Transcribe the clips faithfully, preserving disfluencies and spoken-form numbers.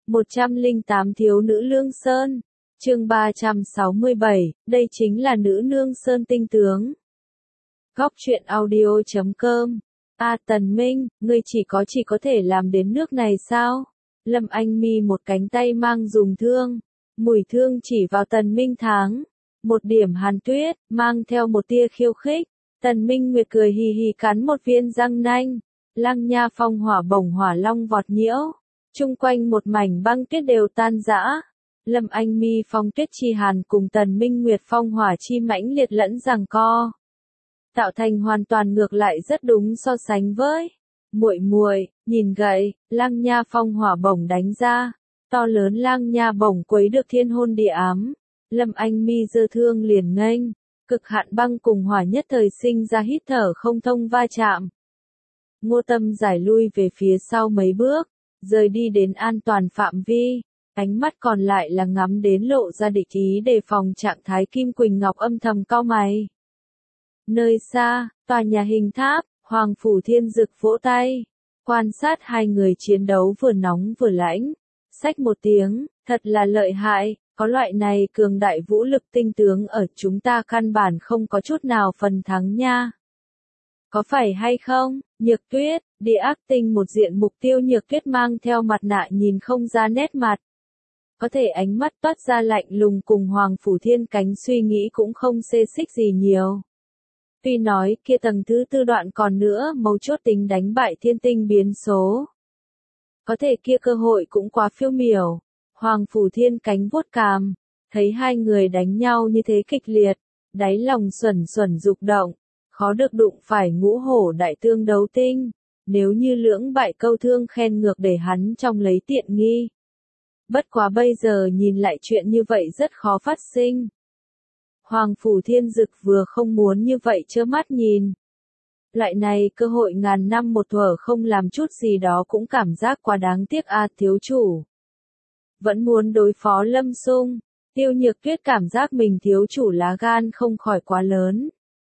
một trăm lẻ tám Thiếu nữ Lương Sơn. Chương ba trăm sáu mươi bảy, đây chính là nữ nương Sơn tinh tướng. Góc truyện audio chấm com. A Tần Minh, ngươi chỉ có chỉ có thể làm đến nước này sao? Lâm Anh Mi một cánh tay mang dùng thương, mùi thương chỉ vào Tần Minh tháng. Một điểm hàn tuyết, mang theo một tia khiêu khích. Tần Minh Nguyệt cười hì hì cắn một viên răng nanh. Lăng Nha phong hỏa bổng hỏa long vọt nhiễu. Trung quanh một mảnh băng tuyết đều tan rã. Lâm Anh Mi phong tuyết chi hàn cùng Tần Minh Nguyệt phong hỏa chi mãnh liệt lẫn giằng co. Tạo thành hoàn toàn ngược lại rất đúng so sánh với. Muội muội, nhìn gậy, Lăng Nha phong hỏa bổng đánh ra. To lớn Lăng Nha bổng quấy được thiên hôn địa ám. Lâm Anh Mi giơ thương liền nghênh. Cực hạn băng cùng hỏa nhất thời sinh ra hít thở không thông va chạm. Ngô Tâm giải lui về phía sau mấy bước, rời đi đến an toàn phạm vi. Ánh mắt còn lại là ngắm đến lộ ra địch ý đề phòng trạng thái Kim Quỳnh Ngọc âm thầm cau mày. Nơi xa, tòa nhà hình tháp, Hoàng Phủ Thiên Dực vỗ tay. Quan sát hai người chiến đấu vừa nóng vừa lãnh. Xách một tiếng, thật là lợi hại, có loại này cường đại vũ lực tinh tướng ở chúng ta căn bản không có chút nào phần thắng nha. Có phải hay không? Nhược Tuyết, địa ác tinh một diện mục tiêu Nhược Tuyết mang theo mặt nạ nhìn không ra nét mặt. Có thể ánh mắt toát ra lạnh lùng cùng Hoàng Phủ Thiên Cánh suy nghĩ cũng không xê xích gì nhiều. Tuy nói kia tầng thứ tư đoạn còn nữa mấu chốt tính đánh bại thiên tinh biến số. Có thể kia cơ hội cũng quá phiêu miểu. Hoàng Phủ Thiên Cánh vuốt cằm, thấy hai người đánh nhau như thế kịch liệt, đáy lòng xuẩn xuẩn dục động, khó được đụng phải ngũ hổ đại tương đấu tinh, nếu như lưỡng bại câu thương khen ngược để hắn trong lấy tiện nghi. Bất quá bây giờ nhìn lại chuyện như vậy rất khó phát sinh. Hoàng Phủ Thiên Dực vừa không muốn như vậy trơ mắt nhìn. Loại này cơ hội ngàn năm một thuở không làm chút gì đó cũng cảm giác quá đáng tiếc a thiếu chủ. Vẫn muốn đối phó Lâm Xung, Tiêu Nhược Tuyết cảm giác mình thiếu chủ lá gan không khỏi quá lớn.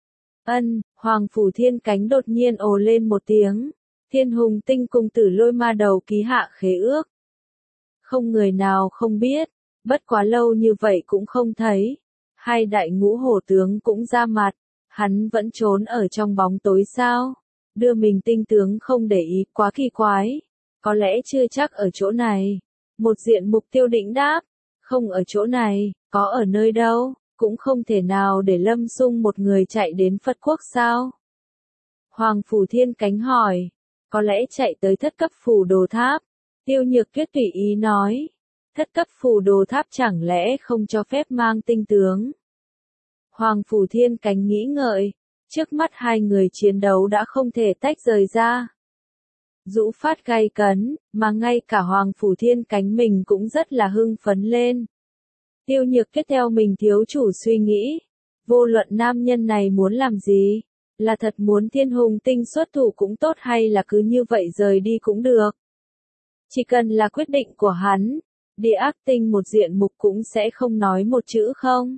Ân, Hoàng Phủ Thiên Cánh đột nhiên ồ lên một tiếng. Thiên Hùng Tinh cùng Tử Lôi Ma Đầu ký hạ khế ước. Không người nào không biết, bất quá lâu như vậy cũng không thấy. Hai đại ngũ hổ tướng cũng ra mặt, hắn vẫn trốn ở trong bóng tối sao? Đưa mình tinh tướng không để ý, quá kỳ quái. Có lẽ chưa chắc ở chỗ này. Một diện mục tiêu định đáp, không ở chỗ này, có ở nơi đâu, cũng không thể nào để Lâm Xung một người chạy đến Phật Quốc sao? Hoàng Phủ Thiên Cánh hỏi, có lẽ chạy tới thất cấp phù đồ tháp. Tiêu Nhược Tuyết tùy ý nói, thất cấp phù đồ tháp chẳng lẽ không cho phép mang tinh tướng? Hoàng Phủ Thiên Cánh nghĩ ngợi, trước mắt hai người chiến đấu đã không thể tách rời ra. Dũ phát gay cấn, mà ngay cả Hoàng Phủ Thiên Cánh mình cũng rất là hưng phấn lên. Tiêu Nhược Tuyết theo mình thiếu chủ suy nghĩ, vô luận nam nhân này muốn làm gì, là thật muốn Thiên Hùng Tinh xuất thủ cũng tốt hay là cứ như vậy rời đi cũng được. Chỉ cần là quyết định của hắn, địa ác tinh một diện mục cũng sẽ không nói một chữ không.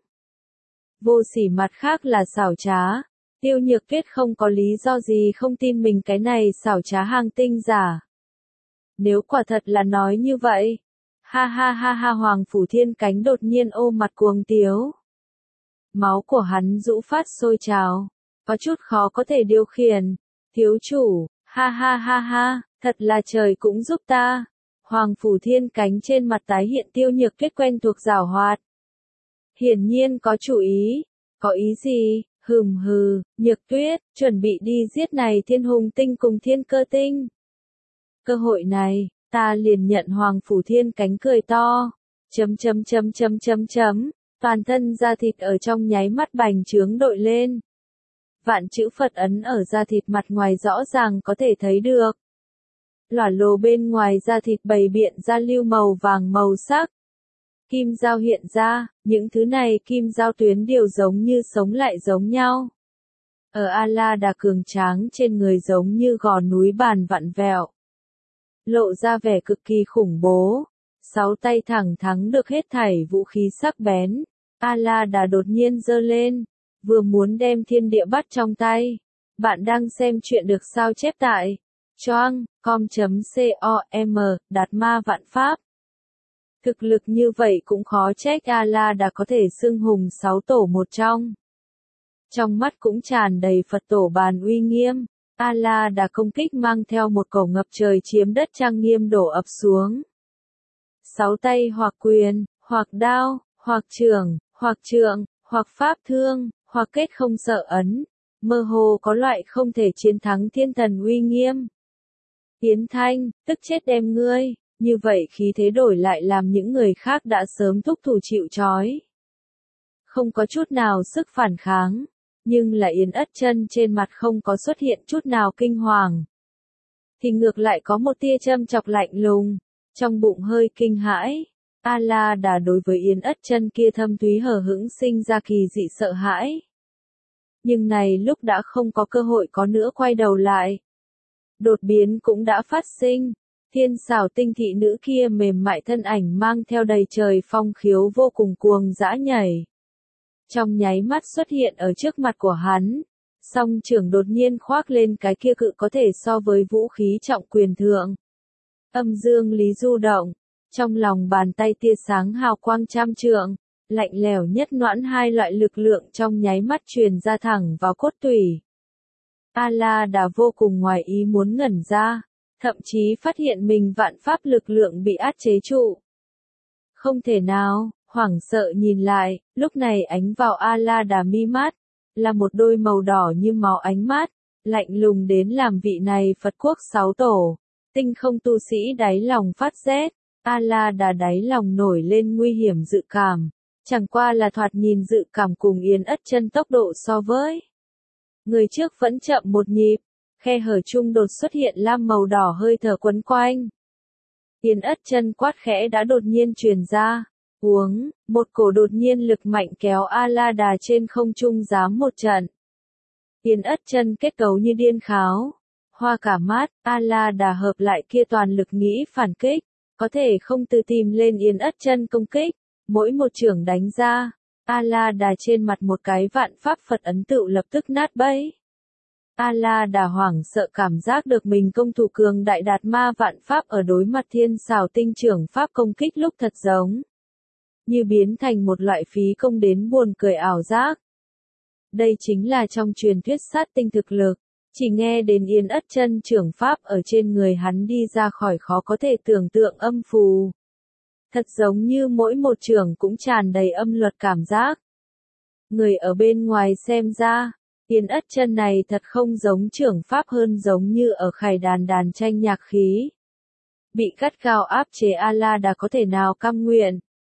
Vô sỉ mặt khác là xảo trá. Tiêu Nhược Tuyết không có lý do gì không tin mình cái này xảo trá hàng tinh giả. Nếu quả thật là nói như vậy. Ha ha ha ha Hoàng Phủ Thiên Cánh đột nhiên ôm mặt cuồng tiếu. Máu của hắn rũ phát sôi trào. Có chút khó có thể điều khiển. Thiếu chủ, ha ha ha ha, thật là trời cũng giúp ta. Hoàng Phủ Thiên Cánh trên mặt tái hiện Tiêu Nhược Tuyết quen thuộc giảo hoạt. Hiển nhiên có chủ ý. Có ý gì? Hừm hừ, Nhược Tuyết, chuẩn bị đi giết này Thiên Hùng Tinh cùng Thiên Cơ Tinh. Cơ hội này, ta liền nhận. Hoàng Phủ Thiên Cánh cười to. Chấm chấm chấm chấm chấm chấm, toàn thân da thịt ở trong nháy mắt bành trướng đội lên. Vạn chữ Phật ấn ở da thịt mặt ngoài rõ ràng có thể thấy được. Lỏa lồ bên ngoài da thịt bày biện ra lưu màu vàng màu sắc. Kim dao hiện ra, những thứ này kim dao tuyến đều giống như sống lại giống nhau. Ở A-la đà cường tráng trên người giống như gò núi bàn vặn vẹo. Lộ ra vẻ cực kỳ khủng bố. Sáu tay thẳng thắng được hết thảy vũ khí sắc bén. A-la đà đột nhiên giơ lên, vừa muốn đem thiên địa bắt trong tay. Bạn đang xem chuyện được sao chép tại choang com chấm com, Đạt Ma Vạn Pháp. Thực lực như vậy cũng khó trách A-la đã có thể xưng hùng sáu tổ một trong. Trong mắt cũng tràn đầy Phật tổ bàn uy nghiêm, A-la đã công kích mang theo một cổ ngập trời chiếm đất trang nghiêm đổ ập xuống. Sáu tay hoặc quyền, hoặc đao, hoặc trường, hoặc trượng, hoặc pháp thương, hoặc kết không sợ ấn, mơ hồ có loại không thể chiến thắng thiên thần uy nghiêm. Yến Thanh, tức chết đem ngươi, như vậy khí thế đổi lại làm những người khác đã sớm thúc thủ chịu trói. Không có chút nào sức phản kháng, nhưng là Yến Ất Chân trên mặt không có xuất hiện chút nào kinh hoàng. Thì ngược lại có một tia châm chọc lạnh lùng, trong bụng hơi kinh hãi. A-la đã đối với Yến Ất Chân kia thâm thúy hờ hững sinh ra kỳ dị sợ hãi. Nhưng này lúc đã không có cơ hội có nữa quay đầu lại. Đột biến cũng đã phát sinh, thiên xảo tinh thị nữ kia mềm mại thân ảnh mang theo đầy trời phong khiếu vô cùng cuồng dã nhảy. Trong nháy mắt xuất hiện ở trước mặt của hắn, song trưởng đột nhiên khoác lên cái kia cự có thể so với vũ khí trọng quyền thượng. Âm dương lý du động, trong lòng bàn tay tia sáng hào quang trăm trượng, lạnh lẽo nhất noãn hai loại lực lượng trong nháy mắt truyền ra thẳng vào cốt tủy. A-la đã vô cùng ngoài ý muốn ngẩn ra, thậm chí phát hiện mình vạn pháp lực lượng bị áp chế trụ. Không thể nào, hoảng sợ nhìn lại, lúc này ánh vào A-la đà mi mắt, là một đôi màu đỏ như máu ánh mắt, lạnh lùng đến làm vị này Phật quốc sáu tổ, tinh không tu sĩ đáy lòng phát rét. A-la đà đáy lòng nổi lên nguy hiểm dự cảm, chẳng qua là thoạt nhìn dự cảm cùng Yến Ất Chân tốc độ so với người trước vẫn chậm một nhịp, khe hở trung đột xuất hiện lam màu đỏ hơi thở quấn quanh. Yến Ất Chân quát khẽ đã đột nhiên truyền ra, uống, một cổ đột nhiên lực mạnh kéo A-la đà trên không trung giáng một trận. Yến Ất Chân kết cấu như điên kháo, hoa cả mắt, A-la đà hợp lại kia toàn lực nghĩ phản kích. Có thể không tự tìm lên Yến Ất Chân công kích, mỗi một trưởng đánh ra, A-la đà trên mặt một cái vạn pháp Phật ấn tựu lập tức nát bấy. A-la đà hoảng sợ cảm giác được mình công thủ cường đại đạt ma vạn pháp ở đối mặt thiên xảo tinh trưởng pháp công kích lúc thật giống như biến thành một loại phí công đến buồn cười ảo giác. Đây chính là trong truyền thuyết sát tinh thực lực. Chỉ nghe đến Yến Ất Chân trưởng pháp ở trên người hắn đi ra khỏi khó có thể tưởng tượng âm phù. Thật giống như mỗi một trưởng cũng tràn đầy âm luật cảm giác. Người ở bên ngoài xem ra, Yến Ất Chân này thật không giống trưởng pháp hơn giống như ở khải đàn đàn tranh nhạc khí. Bị cắt gao áp chế A-la đã có thể nào cam nguyện.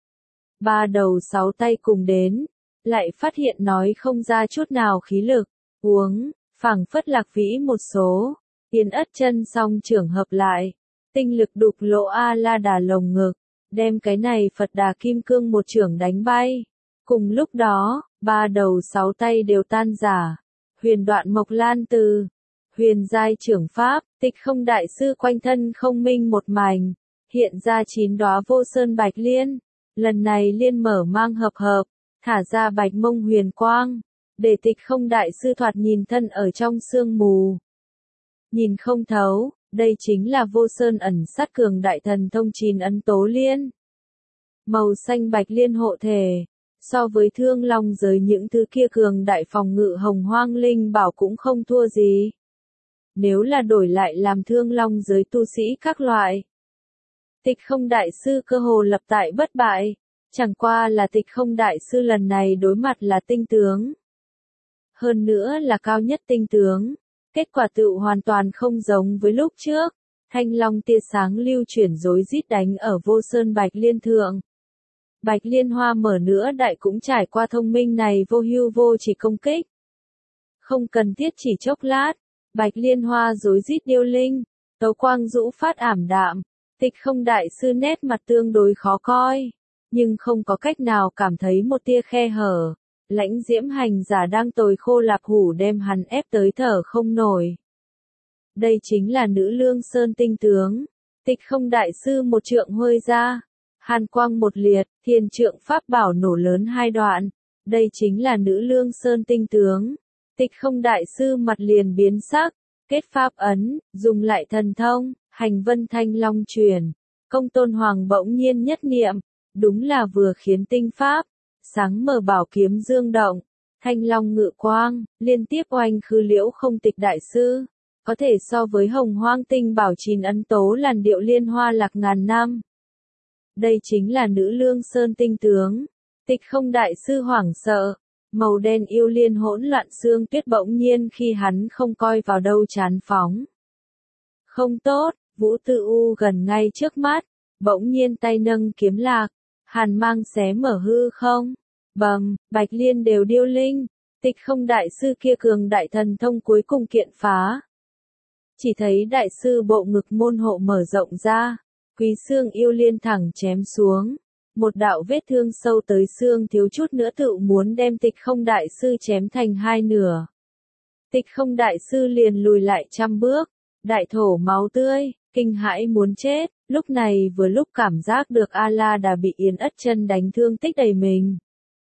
Ba đầu sáu tay cùng đến, lại phát hiện nói không ra chút nào khí lực, uống. Phảng phất lạc vĩ một số, Yến Ất Chân song trưởng hợp lại, tinh lực đục lỗ A-la đà lồng ngực, đem cái này Phật đà kim cương một trưởng đánh bay. Cùng lúc đó, ba đầu sáu tay đều tan rã, huyền đoạn mộc lan từ, huyền giai trưởng pháp, tịch không đại sư quanh thân không minh một mảnh, hiện ra chín đóa vô sơn bạch liên, lần này liên mở mang hợp hợp, thả ra bạch mông huyền quang. Để tịch không đại sư thoạt nhìn thân ở trong sương mù. Nhìn không thấu, đây chính là vô sơn ẩn sát cường đại thần thông chín ấn tố liên. Màu xanh bạch liên hộ thể, so với thương long giới những thứ kia cường đại phòng ngự hồng hoang linh bảo cũng không thua gì. Nếu là đổi lại làm thương long giới tu sĩ các loại. Tịch không đại sư cơ hồ lập tại bất bại, chẳng qua là tịch không đại sư lần này đối mặt là tinh tướng. Hơn nữa là cao nhất tinh tướng, kết quả tựu hoàn toàn không giống với lúc trước, thanh long tia sáng lưu chuyển rối rít đánh ở vô sơn bạch liên thượng. Bạch liên hoa mở nữa đại cũng trải qua thông minh này vô hưu vô chỉ công kích. Không cần thiết chỉ chốc lát, bạch liên hoa rối rít điêu linh, tấu quang rũ phát ảm đạm, tịch không đại sư nét mặt tương đối khó coi, nhưng không có cách nào cảm thấy một tia khe hở. Lãnh diễm hành giả đang tồi khô lạp hủ đem hắn ép tới thở không nổi. Đây chính là nữ lương sơn tinh tướng. Tịch không đại sư một trượng hơi ra. Hàn quang một liệt, thiên trượng pháp bảo nổ lớn hai đoạn. Đây chính là nữ lương sơn tinh tướng. Tịch không đại sư mặt liền biến sắc. Kết pháp ấn, dùng lại thần thông, hành vân thanh long truyền. Công Tôn Hoàng bỗng nhiên nhất niệm, đúng là vừa khiến tinh pháp, sáng mở bảo kiếm dương động, thanh long ngự quang, liên tiếp oanh khư liễu không tịch đại sư, có thể so với hồng hoang tinh bảo chín ấn tố làn điệu liên hoa lạc ngàn năm. Đây chính là nữ lương sơn tinh tướng. Tịch không đại sư hoảng sợ, màu đen yêu liên hỗn loạn xương tuyết bỗng nhiên khi hắn không coi vào đâu chán phóng. Không tốt, Vũ Tư U gần ngay trước mắt, bỗng nhiên tay nâng kiếm lạc, hàn mang xé mở hư không, bầm, bạch liên đều điêu linh, tịch không đại sư kia cường đại thần thông cuối cùng kiện phá. Chỉ thấy đại sư bộ ngực môn hộ mở rộng ra, quý xương yêu liên thẳng chém xuống. Một đạo vết thương sâu tới xương thiếu chút nữa tự muốn đem tịch không đại sư chém thành hai nửa. Tịch không đại sư liền lùi lại trăm bước, đại thổ máu tươi, kinh hãi muốn chết, lúc này vừa lúc cảm giác được A-la đã bị Yến Ất Chân đánh thương tích đầy mình.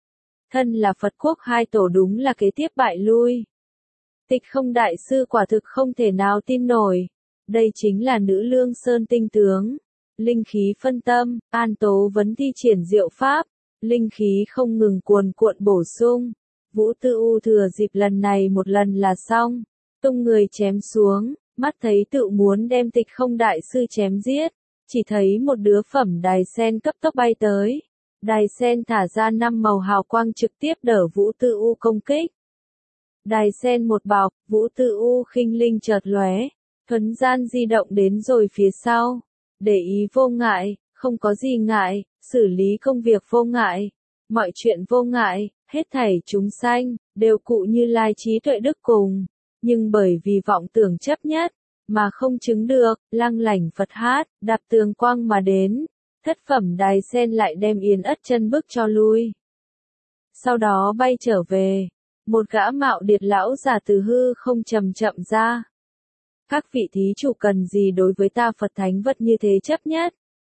Thân là Phật quốc hai tổ đúng là kế tiếp bại lui. Tịch không đại sư quả thực không thể nào tin nổi, đây chính là nữ lương sơn tinh tướng. Linh khí phân tâm, An Tố vấn thi triển diệu pháp, linh khí không ngừng cuồn cuộn bổ sung. Vũ Tư U thừa dịp lần này một lần là xong, tung người chém xuống, mắt thấy tự muốn đem tịch không đại sư chém giết, chỉ thấy một đứa phẩm đài sen cấp tốc bay tới. Đài sen thả ra năm màu hào quang trực tiếp đỡ Vũ Tư U công kích. Đài sen một bọc, Vũ Tư U khinh linh chợt lóe, thuấn gian di động đến rồi phía sau. Để ý vô ngại, không có gì ngại, xử lý công việc vô ngại, mọi chuyện vô ngại, hết thảy chúng sanh, đều cụ Như Lai trí tuệ đức cùng. Nhưng bởi vì vọng tưởng chấp nhất, mà không chứng được, lăng lảnh Phật hát, đạp tường quang mà đến, thất phẩm đài sen lại đem Yến Ất Chân bước cho lui. Sau đó bay trở về, một gã mạo điệt lão già từ hư không chậm chậm ra. Các vị thí chủ cần gì đối với ta Phật thánh vật như thế chấp nhất?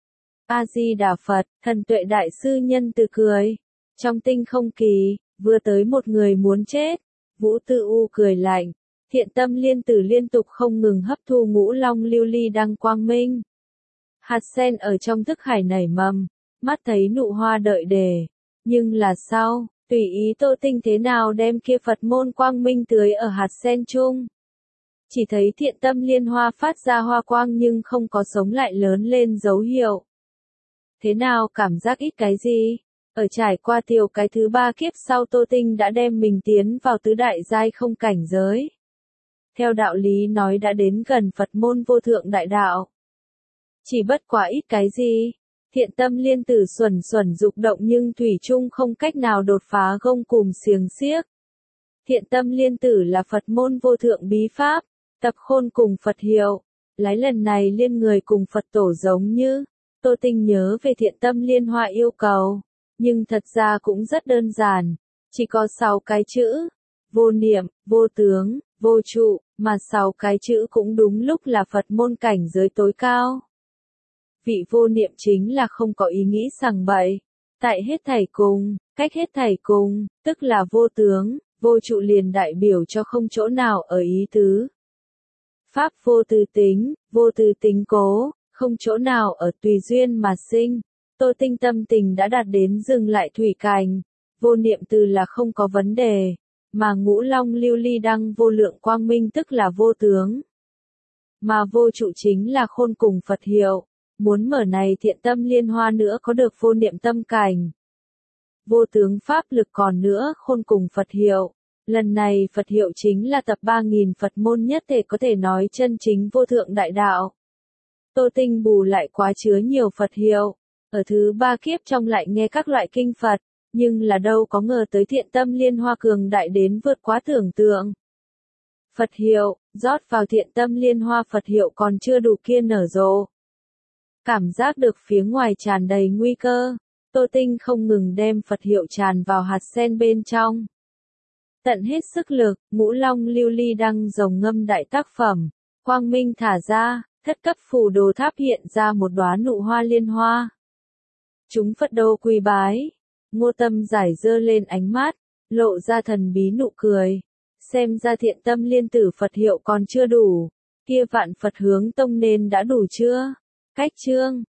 A-di-đà Phật, thần tuệ đại sư nhân từ cười. Trong tinh không kỳ, vừa tới một người muốn chết. Vũ Tư U cười lạnh. Thiện tâm liên tử liên tục không ngừng hấp thu ngũ long lưu ly đăng quang minh. Hạt sen ở trong thức hải nảy mầm, mắt thấy nụ hoa đợi đề. Nhưng là sao, tùy ý Tô Tinh thế nào đem kia Phật môn quang minh tưới ở hạt sen chung. Chỉ thấy thiện tâm liên hoa phát ra hoa quang nhưng không có sống lại lớn lên dấu hiệu. Thế nào cảm giác ít cái gì? Ở trải qua tiểu cái thứ ba kiếp sau Tô Tinh đã đem mình tiến vào tứ đại giai không cảnh giới. Theo đạo lý nói đã đến gần Phật môn vô thượng đại đạo. Chỉ bất quá ít cái gì? Thiện tâm liên tử xuẩn xuẩn dục động nhưng thủy chung không cách nào đột phá gông cùm xiềng xiếc. Thiện tâm liên tử là Phật môn vô thượng bí pháp. Tập khôn cùng Phật hiệu, lấy lần này liên người cùng Phật tổ giống như, Tô Tinh nhớ về thiện tâm liên hoa yêu cầu, nhưng thật ra cũng rất đơn giản, chỉ có sáu cái chữ, vô niệm, vô tướng, vô trụ, mà sáu cái chữ cũng đúng lúc là Phật môn cảnh giới tối cao. Vị vô niệm chính là không có ý nghĩ sằng bậy, tại hết thảy cùng, cách hết thảy cùng, tức là vô tướng, vô trụ liền đại biểu cho không chỗ nào ở ý tứ. Pháp vô tư tính, vô tư tính cố, không chỗ nào ở tùy duyên mà sinh. Tô Tinh tâm tình đã đạt đến dừng lại thủy cảnh. Vô niệm từ là không có vấn đề, mà ngũ long lưu ly đăng vô lượng quang minh tức là vô tướng. Mà vô trụ chính là khôn cùng Phật hiệu. Muốn mở này thiện tâm liên hoa nữa có được vô niệm tâm cảnh. Vô tướng pháp lực còn nữa khôn cùng Phật hiệu. Lần này Phật hiệu chính là tập ba nghìn Phật môn nhất thể có thể nói chân chính vô thượng đại đạo. Tô Tinh bù lại quá chứa nhiều Phật hiệu, ở thứ ba kiếp trong lại nghe các loại kinh Phật, nhưng là đâu có ngờ tới thiện tâm liên hoa cường đại đến vượt quá tưởng tượng. Phật hiệu, rót vào thiện tâm liên hoa Phật hiệu còn chưa đủ kia nở rộ. Cảm giác được phía ngoài tràn đầy nguy cơ, Tô Tinh không ngừng đem Phật hiệu tràn vào hạt sen bên trong. Tận hết sức lực, ngũ long lưu ly đăng rồng ngâm đại tác phẩm, quang minh thả ra, thất cấp phù đồ tháp hiện ra một đóa nụ hoa liên hoa. Chúng Phật đô quy bái, Ngô Tâm giải dơ lên ánh mắt, lộ ra thần bí nụ cười, xem ra thiện tâm liên tử Phật hiệu còn chưa đủ, kia vạn Phật hướng tông nên đã đủ chưa? Cách chương